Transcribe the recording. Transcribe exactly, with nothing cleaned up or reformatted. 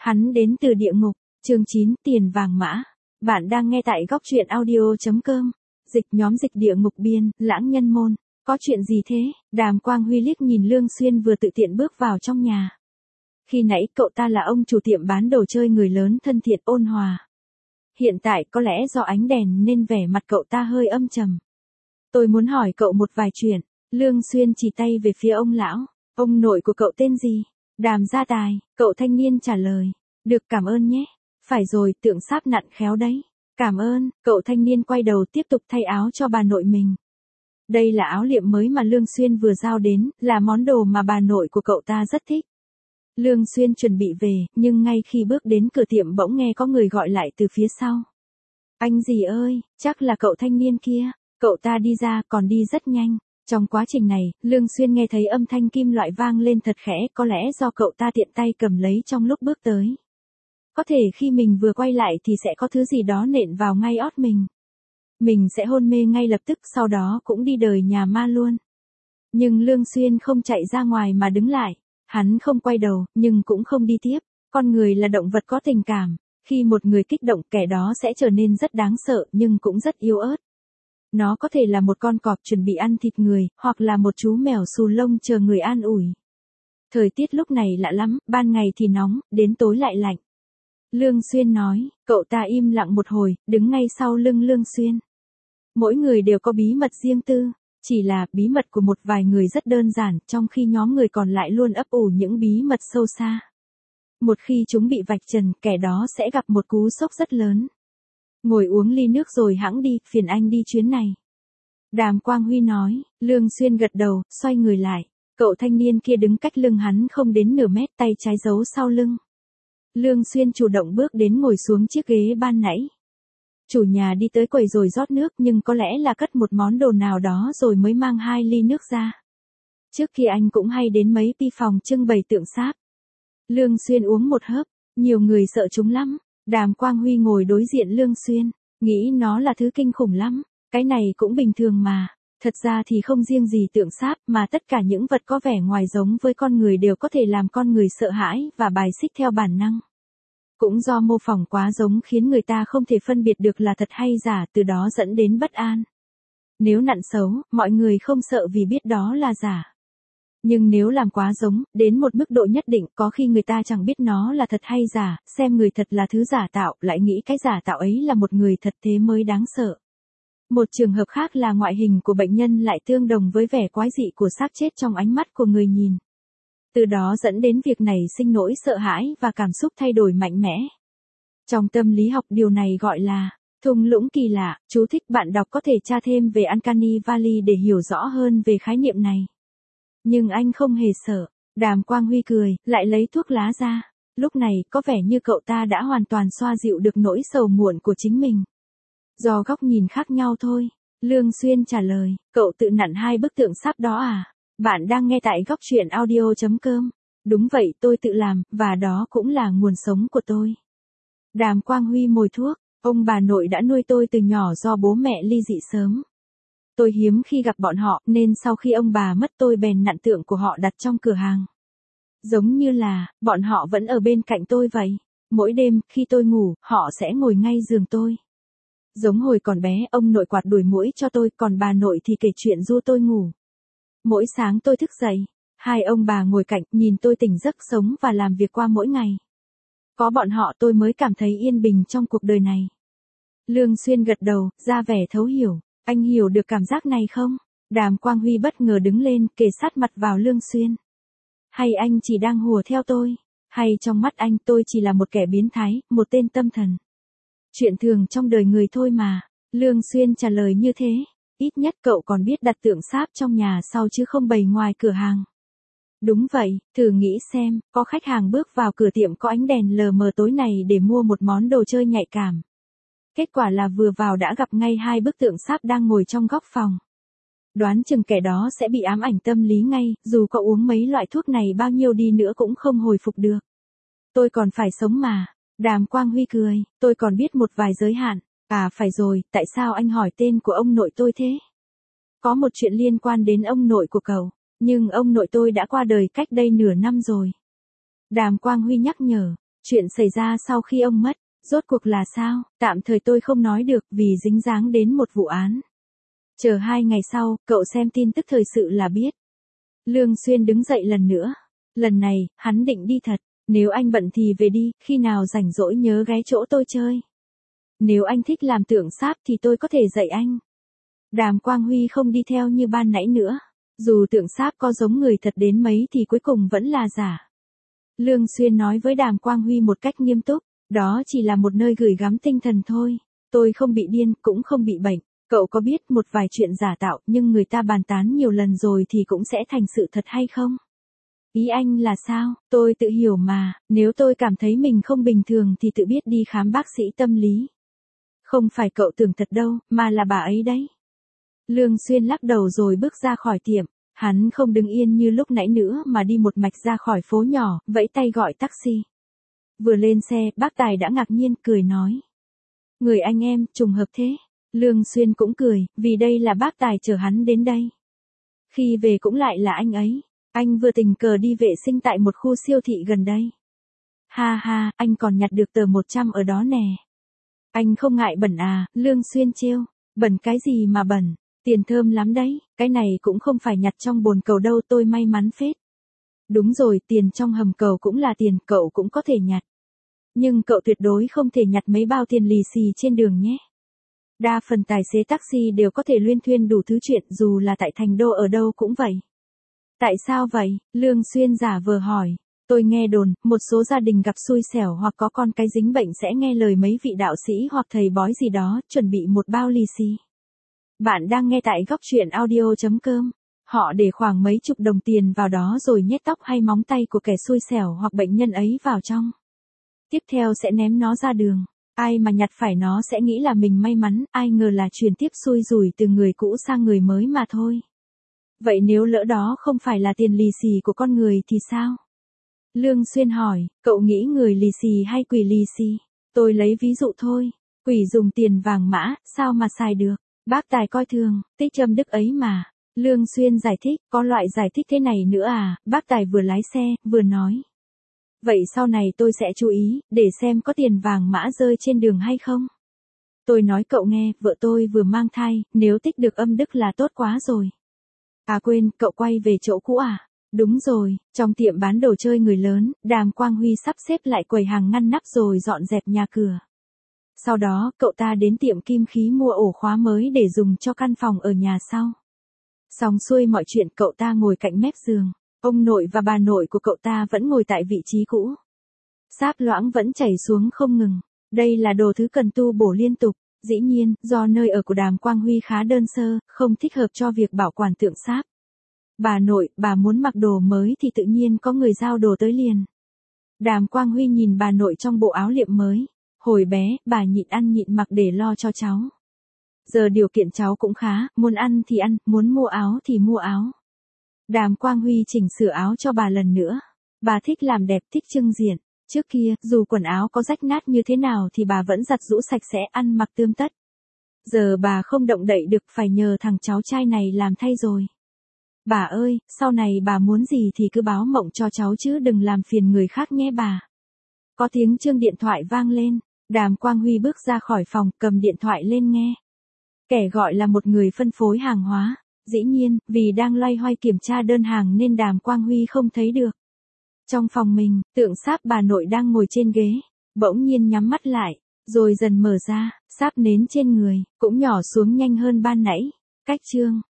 Hắn đến từ địa ngục, chương chín, tiền vàng mã. Bạn đang nghe tại góc truyện audio.com. Dịch nhóm dịch địa ngục biên, lãng nhân môn. Có chuyện gì thế? Đàm Quang Huy liếc nhìn Lương Xuyên vừa tự tiện bước vào trong nhà. Khi nãy cậu ta là ông chủ tiệm bán đồ chơi người lớn thân thiện ôn hòa. Hiện tại có lẽ do ánh đèn nên vẻ mặt cậu ta hơi âm trầm. Tôi muốn hỏi cậu một vài chuyện. Lương Xuyên chỉ tay về phía ông lão. Ông nội của cậu tên gì? Đàm Gia Tài, cậu thanh niên trả lời. Được, cảm ơn nhé. Phải rồi, tượng sáp nặn khéo đấy. Cảm ơn, cậu thanh niên quay đầu tiếp tục thay áo cho bà nội mình. Đây là áo liệm mới mà Lương Xuyên vừa giao đến, là món đồ mà bà nội của cậu ta rất thích. Lương Xuyên chuẩn bị về, nhưng ngay khi bước đến cửa tiệm bỗng nghe có người gọi lại từ phía sau. Anh gì ơi, chắc là cậu thanh niên kia. Cậu ta đi ra, còn đi rất nhanh. Trong quá trình này, Lương Xuyên nghe thấy âm thanh kim loại vang lên thật khẽ, có lẽ do cậu ta tiện tay cầm lấy trong lúc bước tới. Có thể khi mình vừa quay lại thì sẽ có thứ gì đó nện vào ngay ót mình. Mình sẽ hôn mê ngay lập tức, sau đó cũng đi đời nhà ma luôn. Nhưng Lương Xuyên không chạy ra ngoài mà đứng lại. Hắn không quay đầu, nhưng cũng không đi tiếp. Con người là động vật có tình cảm. Khi một người kích động, kẻ đó sẽ trở nên rất đáng sợ nhưng cũng rất yếu ớt. Nó có thể là một con cọp chuẩn bị ăn thịt người, hoặc là một chú mèo xù lông chờ người an ủi. Thời tiết lúc này lạ lắm, ban ngày thì nóng, đến tối lại lạnh. Lương Xuyên nói, cậu ta im lặng một hồi, đứng ngay sau lưng Lương Xuyên. Mỗi người đều có bí mật riêng tư, chỉ là bí mật của một vài người rất đơn giản, trong khi nhóm người còn lại luôn ấp ủ những bí mật sâu xa. Một khi chúng bị vạch trần, kẻ đó sẽ gặp một cú sốc rất lớn. Ngồi uống ly nước rồi hẵng đi, phiền anh đi chuyến này. Đàm Quang Huy nói, Lương Xuyên gật đầu, xoay người lại. Cậu thanh niên kia đứng cách lưng hắn không đến nửa mét, tay trái giấu sau lưng. Lương Xuyên chủ động bước đến ngồi xuống chiếc ghế ban nãy. Chủ nhà đi tới quầy rồi rót nước, nhưng có lẽ là cất một món đồ nào đó rồi mới mang hai ly nước ra. Trước kia anh cũng hay đến mấy pi phòng trưng bày tượng sáp. Lương Xuyên uống một hớp, nhiều người sợ chúng lắm. Đàm Quang Huy ngồi đối diện Lương Xuyên, nghĩ nó là thứ kinh khủng lắm. Cái này cũng bình thường mà. Thật ra thì không riêng gì tượng sáp mà tất cả những vật có vẻ ngoài giống với con người đều có thể làm con người sợ hãi và bài xích theo bản năng. Cũng do mô phỏng quá giống khiến người ta không thể phân biệt được là thật hay giả, từ đó dẫn đến bất an. Nếu nặn xấu, mọi người không sợ vì biết đó là giả. Nhưng nếu làm quá giống, đến một mức độ nhất định, có khi người ta chẳng biết nó là thật hay giả, xem người thật là thứ giả tạo, lại nghĩ cái giả tạo ấy là một người thật, thế mới đáng sợ. Một trường hợp khác là ngoại hình của bệnh nhân lại tương đồng với vẻ quái dị của xác chết trong ánh mắt của người nhìn. Từ đó dẫn đến việc này sinh nỗi sợ hãi và cảm xúc thay đổi mạnh mẽ. Trong tâm lý học điều này gọi là thung lũng kỳ lạ. Chú thích bạn đọc có thể tra thêm về Uncanny Valley để hiểu rõ hơn về khái niệm này. Nhưng anh không hề sợ. Đàm Quang Huy cười, lại lấy thuốc lá ra. Lúc này có vẻ như cậu ta đã hoàn toàn xoa dịu được nỗi sầu muộn của chính mình. Do góc nhìn khác nhau thôi. Lương Xuyên trả lời, cậu tự nặn hai bức tượng sáp đó à? Bạn đang nghe tại góc truyện audio.com. Đúng vậy, tôi tự làm, và đó cũng là nguồn sống của tôi. Đàm Quang Huy mồi thuốc, ông bà nội đã nuôi tôi từ nhỏ do bố mẹ ly dị sớm. Tôi hiếm khi gặp bọn họ, nên sau khi ông bà mất tôi bèn nặn tượng của họ đặt trong cửa hàng. Giống như là, bọn họ vẫn ở bên cạnh tôi vậy. Mỗi đêm, khi tôi ngủ, họ sẽ ngồi ngay giường tôi. Giống hồi còn bé, ông nội quạt đuổi muỗi cho tôi, còn bà nội thì kể chuyện ru tôi ngủ. Mỗi sáng tôi thức dậy, hai ông bà ngồi cạnh, nhìn tôi tỉnh giấc sống và làm việc qua mỗi ngày. Có bọn họ tôi mới cảm thấy yên bình trong cuộc đời này. Lương Xuyên gật đầu, ra vẻ thấu hiểu. Anh hiểu được cảm giác này không? Đàm Quang Huy bất ngờ đứng lên, kề sát mặt vào Lương Xuyên. Hay anh chỉ đang hùa theo tôi? Hay trong mắt anh tôi chỉ là một kẻ biến thái, một tên tâm thần? Chuyện thường trong đời người thôi mà. Lương Xuyên trả lời như thế. Ít nhất cậu còn biết đặt tượng sáp trong nhà sau chứ không bày ngoài cửa hàng. Đúng vậy, thử nghĩ xem, có khách hàng bước vào cửa tiệm có ánh đèn lờ mờ tối này để mua một món đồ chơi nhạy cảm. Kết quả là vừa vào đã gặp ngay hai bức tượng sáp đang ngồi trong góc phòng. Đoán chừng kẻ đó sẽ bị ám ảnh tâm lý ngay, dù có uống mấy loại thuốc này bao nhiêu đi nữa cũng không hồi phục được. Tôi còn phải sống mà. Đàm Quang Huy cười, tôi còn biết một vài giới hạn. À phải rồi, tại sao anh hỏi tên của ông nội tôi thế? Có một chuyện liên quan đến ông nội của cậu, nhưng ông nội tôi đã qua đời cách đây nửa năm rồi. Đàm Quang Huy nhắc nhở, Chuyện xảy ra sau khi ông mất, rốt cuộc là sao, tạm thời tôi không nói được vì dính dáng đến một vụ án. Chờ hai ngày sau, cậu xem tin tức thời sự là biết. Lương Xuyên đứng dậy lần nữa. Lần này, hắn định đi thật. Nếu anh bận thì về đi, khi nào rảnh rỗi nhớ ghé chỗ tôi chơi. Nếu anh thích làm tượng sáp thì tôi có thể dạy anh. Đàm Quang Huy không đi theo như ban nãy nữa. Dù tượng sáp có giống người thật đến mấy thì cuối cùng vẫn là giả. Lương Xuyên nói với Đàm Quang Huy một cách nghiêm túc, đó chỉ là một nơi gửi gắm tinh thần thôi. Tôi không bị điên, cũng không bị bệnh. Cậu có biết một vài chuyện giả tạo nhưng người ta bàn tán nhiều lần rồi thì cũng sẽ thành sự thật hay không? Ý anh là sao? Tôi tự hiểu mà, nếu tôi cảm thấy mình không bình thường thì tự biết đi khám bác sĩ tâm lý. Không phải cậu tưởng thật đâu, mà là bà ấy đấy. Lương Xuyên lắc đầu rồi bước ra khỏi tiệm. Hắn không đứng yên như lúc nãy nữa mà đi một mạch ra khỏi phố nhỏ, vẫy tay gọi taxi. Vừa lên xe, bác Tài đã ngạc nhiên cười nói. Người anh em, trùng hợp thế. Lương Xuyên cũng cười, vì đây là bác Tài chở hắn đến đây. Khi về cũng lại là anh ấy. Anh vừa tình cờ đi vệ sinh tại một khu siêu thị gần đây. Ha ha, anh còn nhặt được tờ một trăm ở đó nè. Anh không ngại bẩn à, Lương Xuyên trêu. Bẩn cái gì mà bẩn, tiền thơm lắm đấy, cái này cũng không phải nhặt trong bồn cầu đâu, tôi may mắn phết. Đúng rồi, tiền trong hầm cầu cũng là tiền, cậu cũng có thể nhặt. Nhưng cậu tuyệt đối không thể nhặt mấy bao tiền lì xì trên đường nhé. Đa phần tài xế taxi đều có thể luyên thuyên đủ thứ chuyện, dù là tại thành đô ở đâu cũng vậy. Tại sao vậy? Lương Xuyên giả vờ hỏi. Tôi nghe đồn, một số gia đình gặp xui xẻo hoặc có con cái dính bệnh sẽ nghe lời mấy vị đạo sĩ hoặc thầy bói gì đó, chuẩn bị một bao lì xì. Bạn đang nghe tại góc truyện audio chấm com. Họ để khoảng mấy chục đồng tiền vào đó rồi nhét tóc hay móng tay của kẻ xui xẻo hoặc bệnh nhân ấy vào trong. Tiếp theo sẽ ném nó ra đường. Ai mà nhặt phải nó sẽ nghĩ là mình may mắn, ai ngờ là truyền tiếp xui rủi từ người cũ sang người mới mà thôi. Vậy nếu lỡ đó không phải là tiền lì xì của con người thì sao? Lương Xuyên hỏi, cậu nghĩ người lì xì hay quỷ lì xì? Tôi lấy ví dụ thôi. Quỷ dùng tiền vàng mã, sao mà xài được? Bác Tài coi thường, tích châm đức ấy mà. Lương Xuyên giải thích, có loại giải thích thế này nữa à? Bác Tài vừa lái xe, vừa nói. Vậy sau này tôi sẽ chú ý, để xem có tiền vàng mã rơi trên đường hay không. Tôi nói cậu nghe, vợ tôi vừa mang thai, nếu tích được âm đức là tốt quá rồi. À quên, cậu quay về chỗ cũ à? Đúng rồi, trong tiệm bán đồ chơi người lớn, Đàm Quang Huy sắp xếp lại quầy hàng ngăn nắp rồi dọn dẹp nhà cửa. Sau đó, cậu ta đến tiệm kim khí mua ổ khóa mới để dùng cho căn phòng ở nhà sau. Xong xuôi mọi chuyện, cậu ta ngồi cạnh mép giường. Ông nội và bà nội của cậu ta vẫn ngồi tại vị trí cũ. Sáp loãng vẫn chảy xuống không ngừng. Đây là đồ thứ cần tu bổ liên tục. Dĩ nhiên, do nơi ở của Đàm Quang Huy khá đơn sơ, không thích hợp cho việc bảo quản tượng sáp. Bà nội, bà muốn mặc đồ mới thì tự nhiên có người giao đồ tới liền. Đàm Quang Huy nhìn bà nội trong bộ áo liệm mới. Hồi bé, bà nhịn ăn nhịn mặc để lo cho cháu. Giờ điều kiện cháu cũng khá, muốn ăn thì ăn, muốn mua áo thì mua áo. Đàm Quang Huy chỉnh sửa áo cho bà lần nữa. Bà thích làm đẹp, thích trưng diện. Trước kia, dù quần áo có rách nát như thế nào thì bà vẫn giặt giũ sạch sẽ, ăn mặc tươm tất. Giờ bà không động đậy được, phải nhờ thằng cháu trai này làm thay rồi. Bà ơi, sau này bà muốn gì thì cứ báo mộng cho cháu chứ đừng làm phiền người khác nhé bà. Có tiếng chuông điện thoại vang lên. Đàm Quang Huy bước ra khỏi phòng, cầm điện thoại lên nghe. Kẻ gọi là một người phân phối hàng hóa. Dĩ nhiên, vì đang loay hoay kiểm tra đơn hàng nên Đàm Quang Huy không thấy được. Trong phòng mình, tượng sáp bà nội đang ngồi trên ghế, bỗng nhiên nhắm mắt lại, rồi dần mở ra, sáp nến trên người, cũng nhỏ xuống nhanh hơn ban nãy. Cách chương.